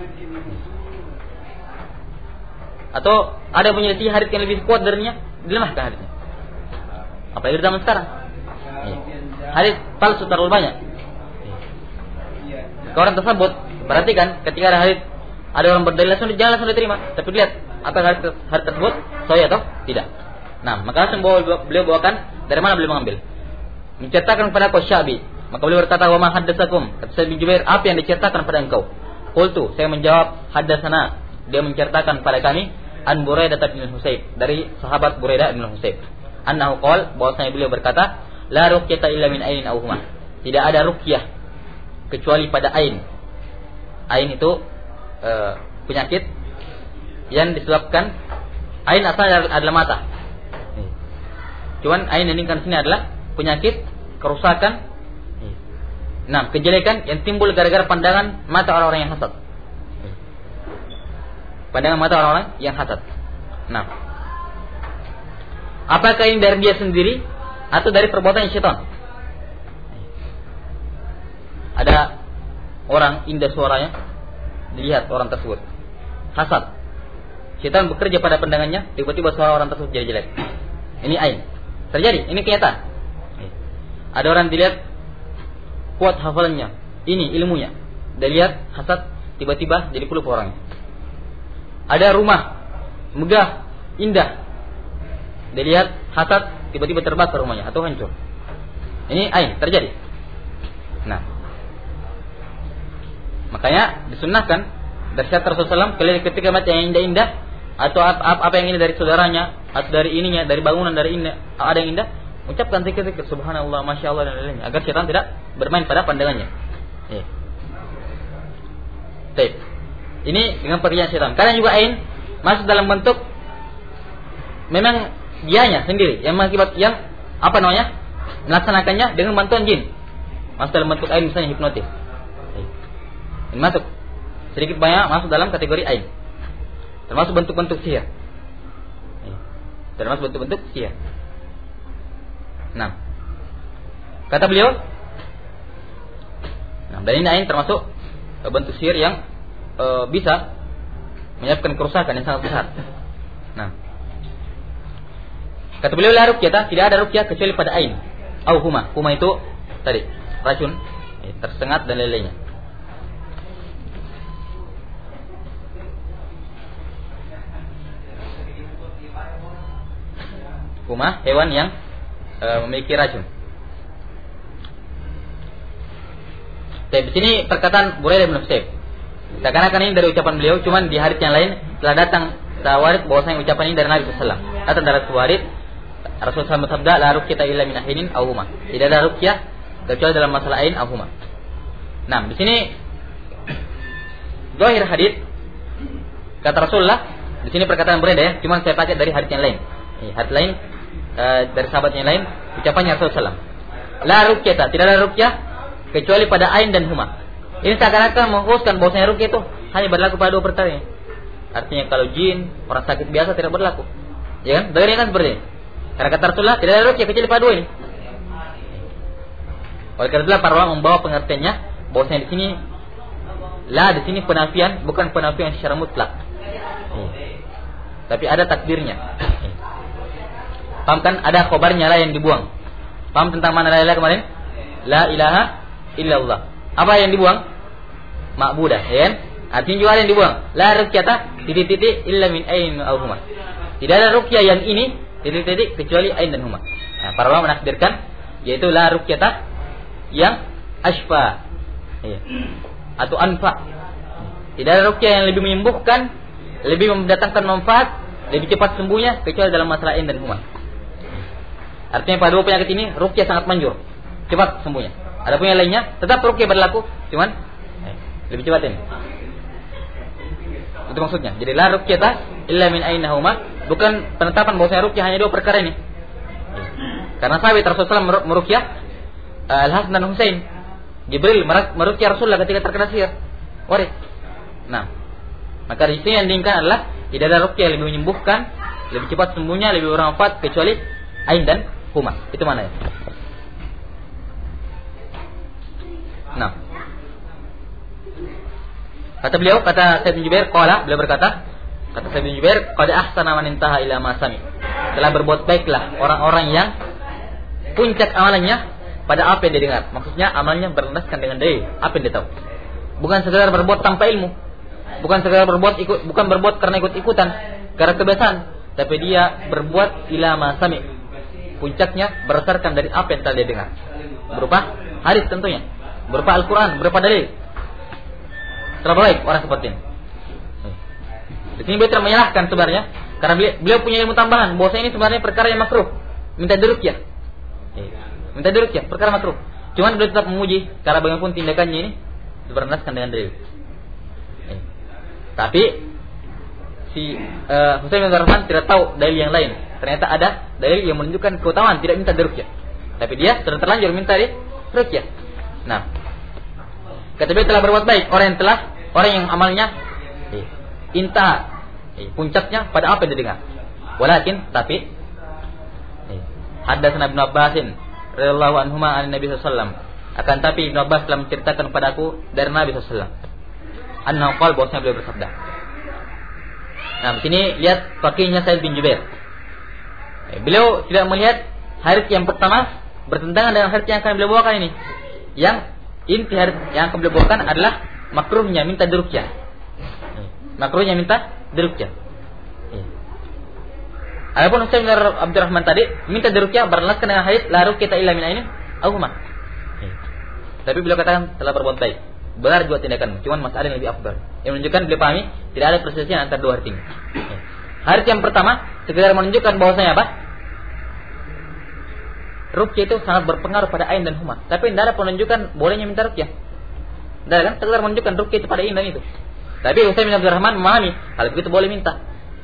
Atau ada yang menyelisih hadis yang lebih kuat darinya, dilemahkan hadisnya. Apalagi di zaman sekarang. Hadis palsu terlalu banyak. Orang tersebut, perhatikan ketika ada hadis Ada orang berdalil jangan langsung diterima, tapi lihat apakah hadis tersebut sahih atau tidak. Nah, maka langsung beliau bawakan dari mana beliau mengambil. Menceritakan kepada Syabi, maka beliau berkata, "Wa ma haddatsakum?" Kata Sa'id bin Jubair, "Apa yang diceritakan pada engkau?" Qultu, saya menjawab, "Haddatsana." Dia menceritakan pada kami an Buraidah bin Husayb, dari sahabat Buraidah bin Husayb. Annahu qala, bahwasanya beliau berkata, "La ruqyata illa min ainin aw huma." Tidak ada ruqyah kecuali pada ain. Ain itu penyakit yang disebabkan ain asalnya adalah mata. Cuman ain ini kan sini adalah penyakit kerusakan. Nah, kejelekan yang timbul gara-gara pandangan mata orang-orang yang hasad. Pandangan mata orang-orang yang hasad. Nah, apakah ini dari dia sendiri atau dari perbuatan syaitan? Ada orang indah suaranya, dilihat orang tersebut hasad. Syaitan bekerja pada pandangannya, tiba-tiba suara orang tersebut jadi jelek. Ini ain. Terjadi, ini kenyataan. Ada orang dilihat kuat hafalannya, ini ilmunya. Dilihat hasad, tiba-tiba jadi puluh orangnya. Ada rumah megah, indah. Dilihat hasad, tiba-tiba terbakar rumahnya atau hancur. Ini ain, terjadi. Nah, makanya disunnahkan dari Rasulullah SAW ketika melihat yang indah-indah atau apa yang indah dari saudaranya atau dari ininya, dari bangunan, dari indah, ada yang indah, ucapkan zikir-zikir subhanallah, masya Allah dan lain-lainnya, agar syaitan tidak bermain pada pandangannya. Baik. Ini dengan pekerjaan syaitan. Karena juga ain masuk dalam bentuk memang dianya sendiri yang mengakibat yang melaksanakannya dengan bantuan jin. Masuk dalam bentuk ain, misalnya hipnotis. Ini masuk sedikit banyak masuk dalam kategori ain. Termasuk bentuk-bentuk sihir. Termasuk bentuk-bentuk sihir. Nah, kata beliau, dan ini ain termasuk bentuk sihir yang bisa menyebabkan kerusakan yang sangat besar. Nah, kata beliau, la ruqyah, tidak ada ruqyah kecuali pada ain. Au huma. Huma itu tadi racun, tersengat dan lain-lainnya. Huma, hewan yang memiliki racun. Di sini perkataan Buraidah bin Husayb. Seakan-akan ini dari ucapan beliau, cuman di hadits yang lain telah datang tawarid bahwasanya ucapan ini dari Nabi sallallahu alaihi wasallam. Datang dari tawarid Rasulullah SAW bersabda, "La ruqyata illa min ahinin aw huma." Tidak ada ruqyah kecuali dalam masalah ain aw huma. Nah, di sini zahir hadits kata Rasulullah, di sini perkataan Buraidah ya, cuman saya pakai dari hadits yang lain. Hadits lain dari sahabat yang lain, ucapannya Rasulullah SAW. La ruqyata, tidak ada ruqyah kecuali pada ain dan huma. Ini seakan-akan menghuskan bahwasanya ruqyah itu hanya berlaku pada dua perkara. Artinya kalau jin, orang sakit biasa tidak berlaku. Ya kan? Dengarnya kan seperti ini. Karena kata Rasulullah tidak ada ruqyah kecuali pada dua ini. Oleh karena itulah para ulama membawa pengertiannya bahwasanya di sini penafian, bukan penafian secara mutlak. Tapi ada takdirnya. Paham kan? Ada khobarnya lah yang dibuang. Paham tentang mana la ilaha kemarin? La ilaha illallah. Apa yang dibuang? Ma'budah, ya kan? Artinya juga ada yang dibuang. La ruqyata titik-titik illa min ain aw huma. Tidak ada ruqyah yang ini titik-titik kecuali ain dan huma. Nah, para ulama menakdirkan yaitu la ruqyata yang asfa. Ya. Atau anfa. Tidak ada ruqyah yang lebih menyembuhkan, lebih mendatangkan manfaat, lebih cepat sembuhnya kecuali dalam masalah ain dan huma. Artinya pada dua penyakit ini ruqyah sangat manjur, cepat sembuhnya. Ada pun yang lainnya tetap ruqyah berlaku, cuman lebih cepat ini. Itu maksudnya. Jadi la ruqyata illa min aina huma, bukan penetapan bahwa ruqyah hanya dua perkara ini. Karena sahabat Rasulullah SAW meruqyah Al-Hasan dan Husain. Jibril meruqyah Rasulullah ketika terkena sihir waris. Nah, maka di sini yang diinginkan adalah tidak ada ruqyah yang lebih menyembuhkan, lebih cepat sembuhnya, lebih bermanfaat kecuali ain dan huma. Itu mana ya? Nah, kata beliau, kata Sa'id bin Jubair, beliau berkata, kata Sa'id bin Jubair, qad ahsana man intaha ila ma sami. Telah berbuat baiklah orang-orang yang puncak amalannya pada apa yang dia dengar. Maksudnya amalnya berlandaskan dengan dalil, apa yang dia tahu. Bukan sekedar berbuat tanpa ilmu. bukan sekedar bukan berbuat karena ikut-ikutan, karena kebiasaan, tapi dia berbuat ila ma sami. Puncaknya berdasarkan dari apa yang telah dia dengar. Berupa hadis tentunya, berupa Al-Qur'an, berupa dalil. Terlalu baik orang seperti ini. Di sini beliau menyalahkan sebenarnya karena beliau punya ilmu tambahan bahwa ini sebenarnya perkara yang makruh. Minta diruqyah. Minta diruqyah, perkara makruh. Cuman beliau tetap memuji karena bagaimanapun tindakannya ini berdasarkan dengan dalil. Tapi si Husain bin Abdurrahman tidak tahu dalil yang lain. Ternyata ada dalil yang menunjukkan keutamaan tidak minta diruqyah. Tapi dia sudah terlanjur minta diruqyah. Nah, kata beliau telah berbuat baik orang yang amalnya puncaknya pada apa yang didengar. Walakin tapi haddatsana Ibnu Abbasin radhiyallahu anhuma an Nabi sallallahu alaihi wasallam. Akan tapi Ibnu Abbas telah menceritakan kepadaku dari Nabi sallallahu alaihi wasallam. Annahu qala, bahwasanya beliau bersabda. Nah, di sini lihat fakihnya Sa'id bin Jubair. Beliau tidak melihat hadits yang pertama bertentangan dengan hadits yang akan beliau bawakan ini. Yang inti hadits yang akan beliau bawakan adalah makruhnya minta diruqyah. Makruhnya minta diruqyah. Adapun Husain bin Abdurrahman tadi minta diruqyah berdasarkan dengan hadits la ruqyata illa min ainin aw huma. Tapi beliau katakan telah berbuat baik. Benar juga tindakan, cuman masih ada yang lebih afdal. Yang menunjukkan beliau pahami tidak ada perselisihan antara dua hadits ini. Hadits yang pertama sekedar menunjukkan bahwasanya apa? Ruqyah itu sangat berpengaruh pada ain dan huma. Tapi tidak ada penunjukan bolehnya minta ruqyah. Tidak kan? Sekedar menunjukkan ruqyah itu pada ain dan itu. Tapi Husain bin Abdurrahman memahami hal begitu boleh minta.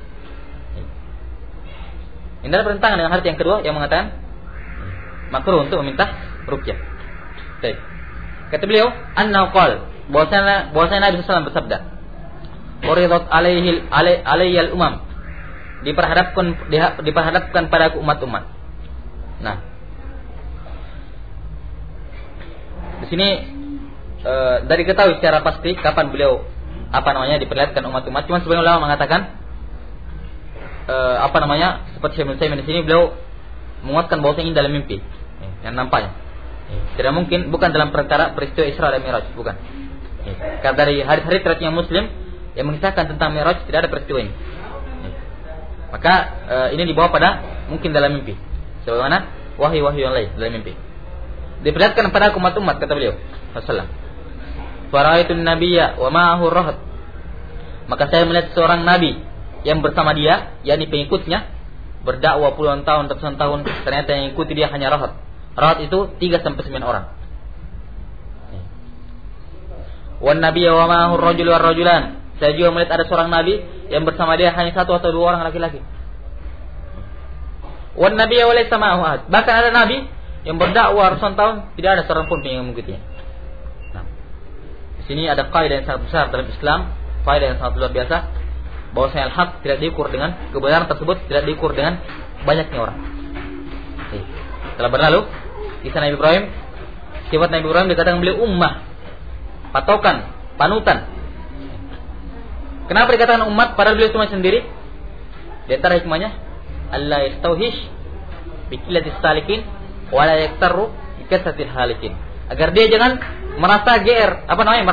Ini adalah pertentangan dengan hadits yang kedua yang mengatakan makruh untuk meminta ruqyah. Baik. Kata beliau, annahu qala, bahwasanya Nabi sallallahu alaihi wasallam bersabda, "Uridat alayyal umam." Diperhadapkan padaku umat-umat. Nah, di sini dari ketahui secara pasti kapan beliau diperlihatkan umat-umat. Cuma sebagian ulama mengatakan seperti Syekh Ibnu Utsaimin di sini beliau menguatkan bahwa ini dalam mimpi yang nampaknya. Tidak mungkin, bukan dalam perkara peristiwa Isra dan Mi'raj, bukan. Karena dari hadis-hadis riwayatnya Muslim yang mengisahkan tentang Mi'raj tidak ada peristiwa ini. Maka ini dibawa pada mungkin dalam mimpi. Sebagaimana wahyu-wahyu yang lain dalam mimpi. Diperlihatkan pada umat-umat kata beliau sallallahu. Faraitun nabiyya wa ma'ahu rahat. Maka saya melihat seorang nabi yang bersama dia, yakni pengikutnya, berdakwah puluhan tahun, ratusan tahun, ternyata yang ikuti dia hanya rahat. Rahat itu 3-9 orang. Wan nabiyya wa ma'ahu ar-rajulu war-rajulan. Saya juga melihat ada seorang nabi yang bersama dia hanya 1 atau 2 orang laki-laki. Wan nabiyya wa laysa ma'ahu ahad. Bahkan ada nabi yang berdakwah ratusan tahun tidak ada seorang pun yang mengikutinya. Nah, di sini ada kaidah yang sangat besar dalam Islam, kaidah yang sangat luar biasa, bahwasanya al-haq tidak diukur dengan kebenaran tersebut, tidak diukur dengan banyaknya orang. Telah berlalu kisah Nabi Ibrahim. Sifat Nabi Ibrahim dikatakan beliau ummah, patokan, panutan. Kenapa dikatakan umat padahal beliau cuma sendiri? Di antara hikmahnya, Allah yastauhish bi qillatis salikin wa la yaktaru bi kasratil halikin. Agar dia jangan merasa GR,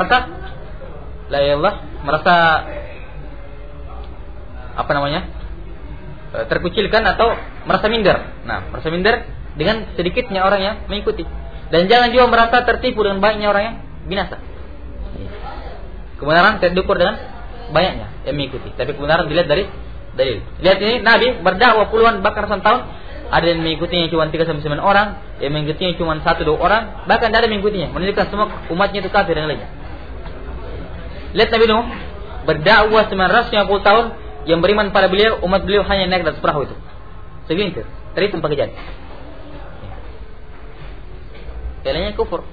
terkucilkan atau merasa minder. Nah, merasa minder dengan sedikitnya orang yang mengikuti. Dan jangan juga merasa tertipu dengan banyaknya orang yang binasa. Kebenaran tidak diukur dengan banyaknya yang mengikuti, tapi kebenaran dilihat dari dalil. Lihat ini, Nabi berdakwah puluhan bahkan ratusan tahun, ada yang mengikutinya cuma 3-9 orang, yang mengikutinya cuma 1-2 orang, bahkan tidak ada yang mengikutinya, menunjukkan semua umatnya itu kafir dan lainnya. Lihat Nabi Nuh berdakwah 950 tahun, yang beriman pada beliau, umat beliau hanya naik atas perahu itu. Segelintir, terhitung pakai jari. Kaliannya kufur.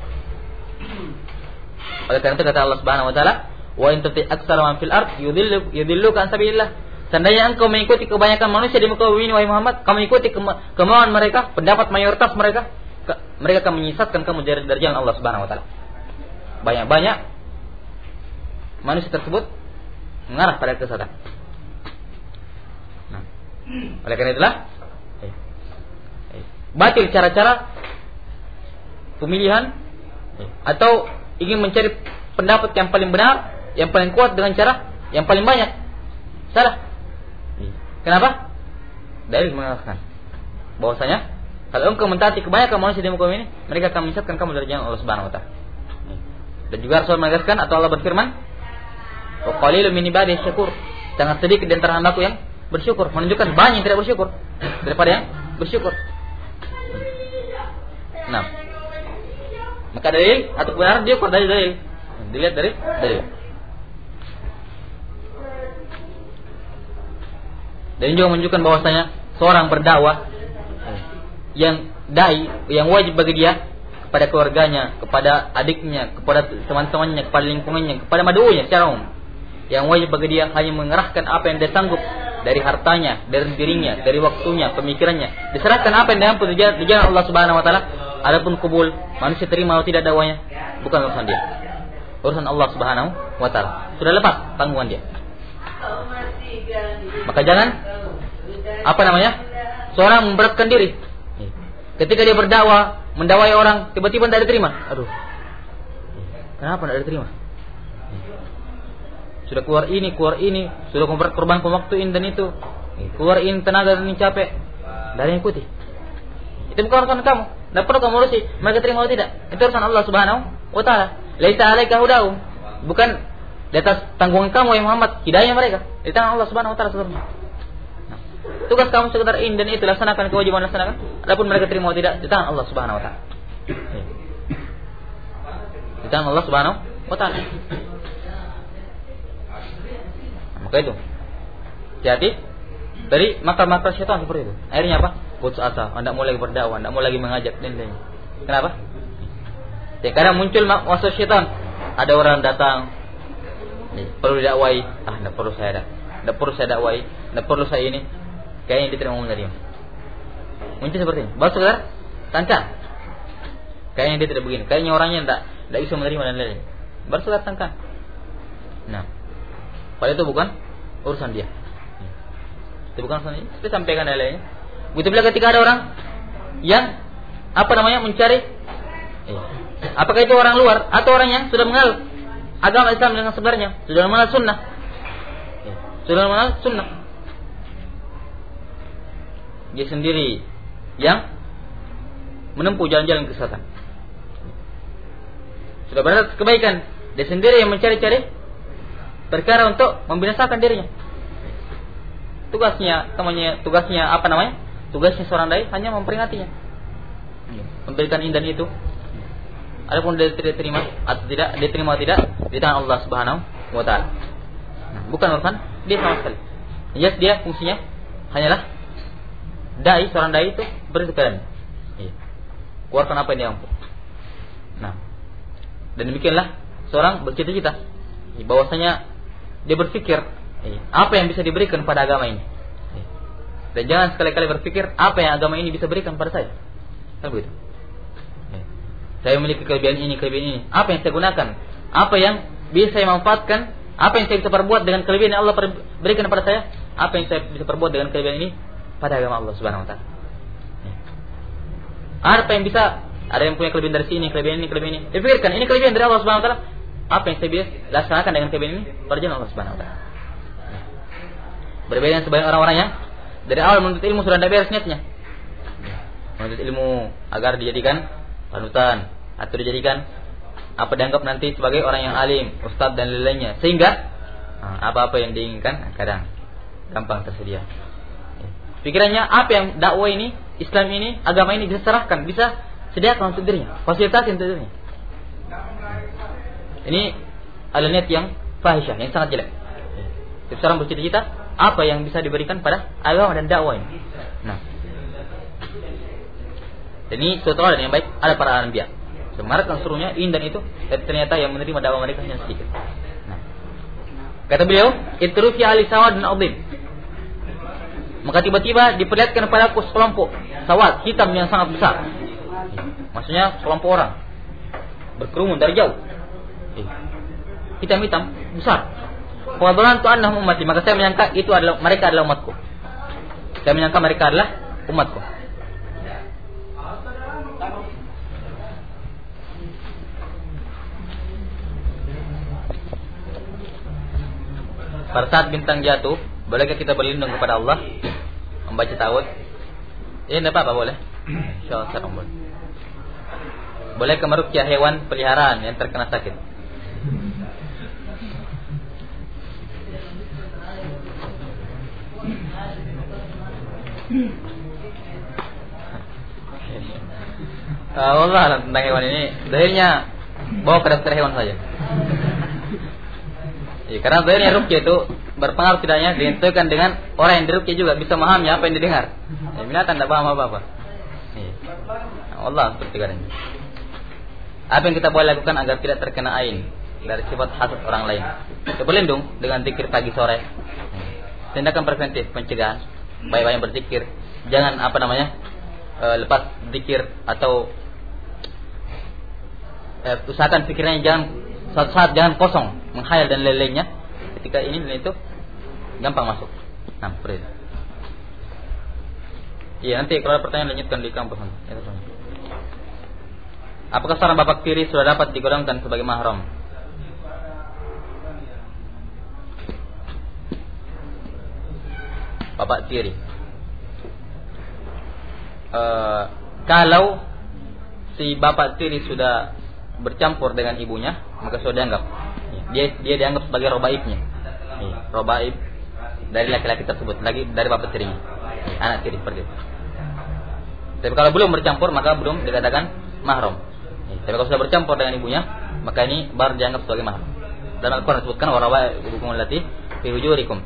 Oleh karena itu kata Allah Subhanahu wa taala, "Wa in tuti aktsara man fil ard yudilluka an sabilillah." Seandainya engkau mengikuti kebanyakan manusia di muka bumi ini, wahai Muhammad, kamu ikuti kemauan mereka, pendapat mayoritas mereka, mereka akan menyesatkan kamu dari jalan Allah Subhanahu wa taala. Banyak-banyak manusia tersebut mengarah pada kesesatan. Nah, oleh karena itulah batil cara-cara pemilihan atau ingin mencari pendapat yang paling benar, yang paling kuat dengan cara yang paling banyak. Salah. Kenapa? Dalil mengatakan bahwasanya kalau engkau mentaati kebanyakan manusia di muka ini, mereka akan menyesatkan kamu dari jalan Allah Subhanahu wa taala. Dan juga Rasul menegaskan atau Allah berfirman, "Wa qalilun min ibadiy syakur." Sangat sedikit di antara hambaku yang bersyukur, menunjukkan banyak yang tidak bersyukur daripada yang bersyukur. Nah, maka dalil atau kebenaran dia dari dalil. Dilihat dari dalil. Dan juga menunjukkan bahwasanya seorang berdakwah yang dai, yang wajib bagi dia kepada keluarganya, kepada adiknya, kepada teman-temannya, kepada lingkungannya, kepada madu'unya secara umum. Yang wajib bagi dia hanya mengerahkan apa yang dia sanggup dari hartanya, dari dirinya, dari waktunya, pemikirannya. Diserahkan apa yang dia mampu di jalan Allah Subhanahu wa taala. Adapun kubul, manusia terima atau tidak dakwanya, bukan urusan dia. Urusan Allah Subhanahu wa taala. Sudah lepas tanggungan dia. Maka jangan seorang memberatkan diri. Ketika dia berdakwah, mendakwai orang, tiba-tiba tidak diterima. Aduh. Kenapa tidak diterima? Sudah keluar ini, sudah korban waktu ini dan itu. Keluar ini tenaga dan ini capek. Dari ikuti. Itu bukan urusan kamu. Tidak perlu kamu urusi mereka terima atau tidak. Itu urusan Allah Subhanahu wa taala. Laisa 'alaika hudahum. Bukan di atas tanggungan kamu ya Muhammad, hidayah mereka. Di tangan Allah Subhanahu wa taala seluruhnya. Tugas kamu sekedar ini dan itu, laksanakan kewajiban laksanakan. Adapun mereka terima atau tidak, di tangan Allah Subhanahu wa taala. Di tangan Allah Subhanahu wa taala. Maka itu. Jadi dari makar-makar syaitan seperti itu. Akhirnya apa? Putus asa, tidak mau lagi berdakwah, tidak mau lagi mengajak dan lain-lain. Kenapa? Ya karena muncul waswas syaitan. Ada orang datang, perlu dakwai, tidak perlu saya dakwai, tidak perlu saya ini. Kayaknya dia tidak mau menerima. Muncul seperti ini. Baru sekedar tangkap. Kayaknya dia tidak begini. Kayaknya orangnya tidak bisa menerima dan lain-lain. Baru sekedar tangkap. Nah, padahal itu bukan urusan dia. Itu bukan urusan dia. Kita sampaikan lain-lainnya. Begitu pula ketika ada orang yang mencari, apakah itu orang luar atau orang yang sudah mengenal agama Islam dengan sebenarnya, sudah mengenal sunnah, dia sendiri yang menempuh jalan-jalan kesesatan, sudah berada kebaikan, dia sendiri yang mencari-cari perkara untuk membinasakan dirinya. Tugasnya seorang dai hanya memperingatinya, memberikan indan itu. Adapun dia tidak terima atau tidak, diterima atau tidak, di tangan Allah Subhanahu wa taala. Bukan urusan dia sama sekali. Yes, dia fungsinya hanyalah seorang dai itu berkenan. Keluarkan apa yang dia mampu. Nah, dan demikianlah seorang bercita-cita bahwasanya dia berpikir apa yang bisa diberikan pada agama ini. Dan jangan sekali-kali berpikir apa yang agama ini bisa berikan pada saya. Kan begitu. Saya memiliki kelebihan ini. Apa yang saya gunakan? Apa yang bisa saya manfaatkan? Apa yang saya bisa perbuat dengan kelebihan yang Allah berikan kepada saya? Apa yang saya bisa perbuat dengan kelebihan ini pada agama Allah Subhanahu wa taala? Apa yang bisa? Ada yang punya kelebihan dari sini, kelebihan ini. Dipikirkan, ini kelebihan dari Allah Subhanahu wa taala. Apa yang saya bisa laksanakan dengan kelebihan ini pada jalan Allah Subhanahu wa taala? Berbeda dengan sebagian orang-orang yang dari awal menuntut ilmu sudah tidak beres niatnya. Menuntut ilmu agar dijadikan panutan atau dijadikan dianggap nanti sebagai orang yang alim, ustaz dan lain-lainnya, sehingga apa-apa yang diinginkan kadang gampang tersedia. Pikirannya apa yang dakwah ini, Islam ini, agama ini bisa serahkan, bisa sediakan untuk dirinya, fasilitasi untuk dirinya. Ini adalah niat yang fahisyah, yang sangat jelek. Seorang bercita-cita apa yang bisa diberikan pada agama dan dakwah ini. Nah, dan ini suatu hal yang baik. Ada para anbiya semarkan suruhnya ini dan itu, dan ternyata yang menerima dakwah mereka hanya sedikit. Nah, kata beliau, "Itrufi ahli sawad dan adhim." Maka tiba-tiba diperlihatkan kepadaku sekelompok sawad hitam yang sangat besar. Maksudnya sekelompok orang berkerumun dari jauh. Hitam-hitam besar. Fadhanantu annahum ummati, maka saya menyangka mereka adalah umatku. Saya menyangka mereka adalah umatku. pada saat bintang jatuh, bolehkah kita berlindung kepada Allah membaca ta'awudz? Ini apa boleh? Insyaallah boleh. Bolehkah meruqyah hewan peliharaan yang terkena sakit? Allah tentang hewan ini, zahirnya bawa ke dokter hewan saja. Ya, karena zahirnya ruqyah itu berpengaruh tidaknya disesuaikan dengan orang yang diruqyah juga bisa memahami apa yang didengar. Ya, binatang tidak paham apa-apa. Ya. Allah seperti katanya. Apa yang kita boleh lakukan agar tidak terkena ain dari sifat hasad orang lain? Kita berlindung dengan zikir pagi sore. Tindakan preventif pencegahan, baik-baik berzikir. Jangan lepas zikir atau usahakan pikirnya suatu saat jangan kosong, menghayal dan lain-lainnya. Ketika ini dan itu gampang masuk. Nah, seperti itu. Iya, nanti kalau ada pertanyaan lanjutkan di kampus. Apakah seorang bapak tiri sudah dapat digolongkan sebagai mahram? Bapak tiri. Kalau si bapak tiri sudah bercampur dengan ibunya, maka sudah dianggap dia dianggap sebagai robaibnya. Robaib dari laki-laki tersebut, lagi dari bapak tirinya, anak tiri seperti itu. Tapi kalau belum bercampur maka belum dikatakan mahram. Tapi kalau sudah bercampur dengan ibunya, maka ini baru dianggap sebagai mahram. Dalam Al-Quran disebutkan warawa'ibukum allati fi hujurikum.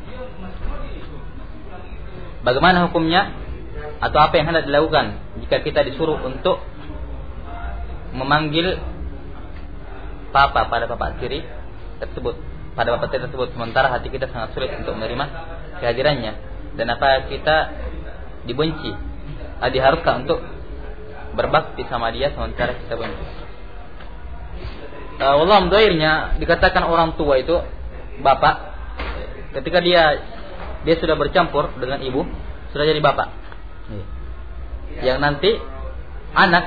Bagaimana hukumnya atau apa yang hendak dilakukan jika kita disuruh untuk memanggil papa pada bapak tiri tersebut, pada bapak tiri tersebut, sementara hati kita sangat sulit untuk menerima kehadirannya, dan apa kita dibenci, diharuskan untuk berbakti sama dia sementara kita benci. Wallah mudahirnya dikatakan orang tua itu bapak, ketika dia sudah bercampur dengan ibu, sudah jadi bapak. Yang nanti anak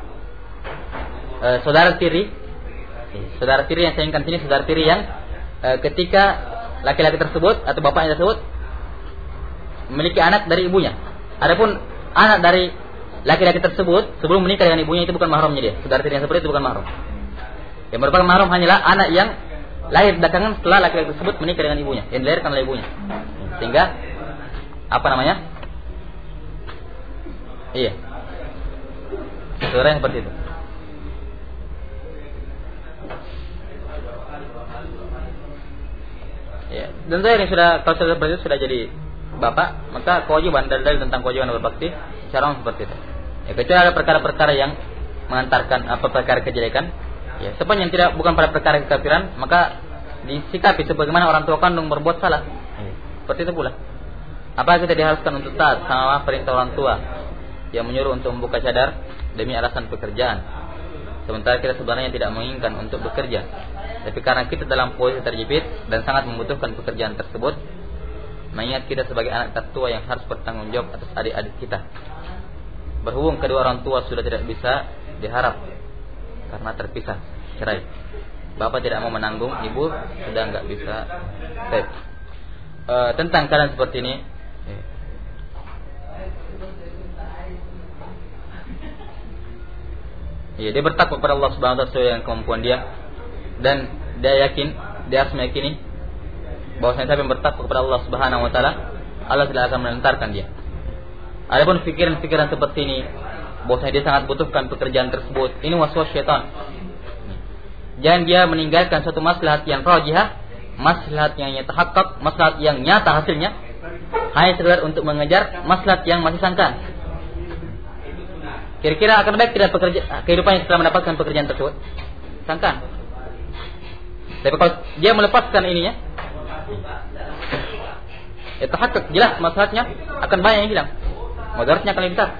saudara tiri yang saya inginkan sini, saudara tiri yang ketika laki-laki tersebut atau bapaknya tersebut memiliki anak dari ibunya. Adapun anak dari laki-laki tersebut sebelum menikah dengan ibunya itu bukan mahramnya dia. Saudara tiri yang seperti itu bukan mahram. Yang merupakan mahram hanyalah anak yang lahir belakangan setelah laki-laki tersebut menikah dengan ibunya, yang dilahirkan oleh ibunya. Sehingga iya, saudara yang seperti itu. Ya, dan saya ini kalau sudah seperti itu sudah jadi bapak, maka kewajiban dalil tentang kewajiban berbakti secara umum seperti itu. Ya, kecuali ada perkara-perkara yang mengantarkan perkara kejelekan, ya, sepanjang tidak bukan pada perkara kekafiran, maka disikapi sebagaimana orang tua kandung berbuat salah. Ya, seperti itu pula. Apa kita diharuskan untuk taat sama perintah orang tua yang menyuruh untuk membuka cadar demi alasan pekerjaan, sementara kita sebenarnya tidak menginginkan untuk bekerja, tapi karena kita dalam posisi terjepit dan sangat membutuhkan pekerjaan tersebut, mengingat kita sebagai anak tertua yang harus bertanggung jawab atas adik-adik kita. Berhubung kedua orang tua sudah tidak bisa diharap karena terpisah cerai, bapak tidak mau menanggung, ibu sudah nggak bisa. Tentang keadaan seperti ini, ya, dia bertakwa kepada Allah Subhanahu wa taala sesuai dengan kemampuan dia, dan dia harus meyakini bahwasanya siapa yang bertakwa kepada Allah Subhanahu wa taala, Allah tidak akan menentarkan dia. Adapun pikiran-pikiran seperti ini, bahwasanya dia sangat butuhkan pekerjaan tersebut, ini waswas syaitan. Jangan dia meninggalkan suatu maslahat yang rajihah, maslahat yang yatahaqqaq, maslahat yang nyata hasilnya, hanya sekedar untuk mengejar maslahat yang masih sangkaan. Kira-kira akan baik tidak kehidupannya setelah mendapatkan pekerjaan tersebut? Sangkaan. Tapi kalau dia melepaskan ininya, tahakkuk jelas maslahatnya akan banyak yang hilang, mudaratnya akan lebih besar.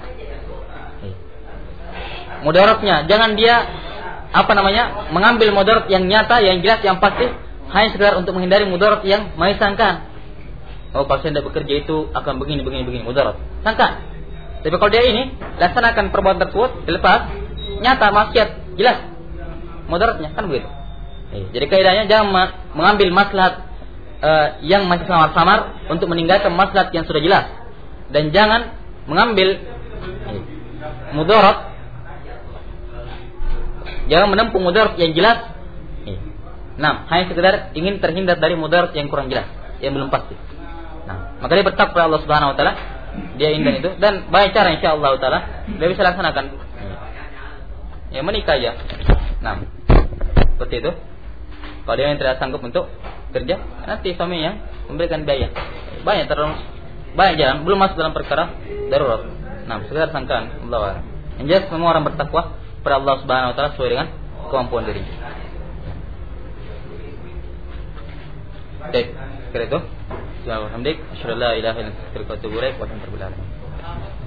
Mudaratnya jangan dia mengambil mudarat yang nyata, yang jelas, yang pasti, hanya sekedar untuk menghindari mudarat yang masih sangkaan. Oh, kalau saya tidak bekerja itu akan begini mudarat, sangkaan. Tapi kalau dia ini laksanakan perbuatan tersebut, dilepas, nyata maksiat, jelas mudaratnya, kan begitu. Jadi kaidahnya jangan mengambil maslahat yang masih samar-samar untuk meninggalkan maslahat yang sudah jelas, dan jangan mengambil mudarat, jangan menempuh mudarat yang jelas. Nah, hanya sekedar ingin terhindar dari mudarat yang kurang jelas, yang belum pasti. Nah, maka dia bertakwa kepada Allah Subhanahu wa taala, dia indah itu, dan banyak cara insyaallah taala dia bisa laksanakan. Ya, menikah aja. Nah, seperti itu. Kalau dia yang tidak sanggup untuk kerja, nanti suami yang memberikan biaya. Banyak jalan, belum masuk dalam perkara darurat. Nah, sekedar sangkaan Allah. Yang jelas semua orang bertakwa kepada Allah Subhanahu wa taala sesuai dengan kemampuan dirinya. Baik, kira itu. Alhamdulillah, asyhadu an la ilaha illallah wa atubu ilaik wa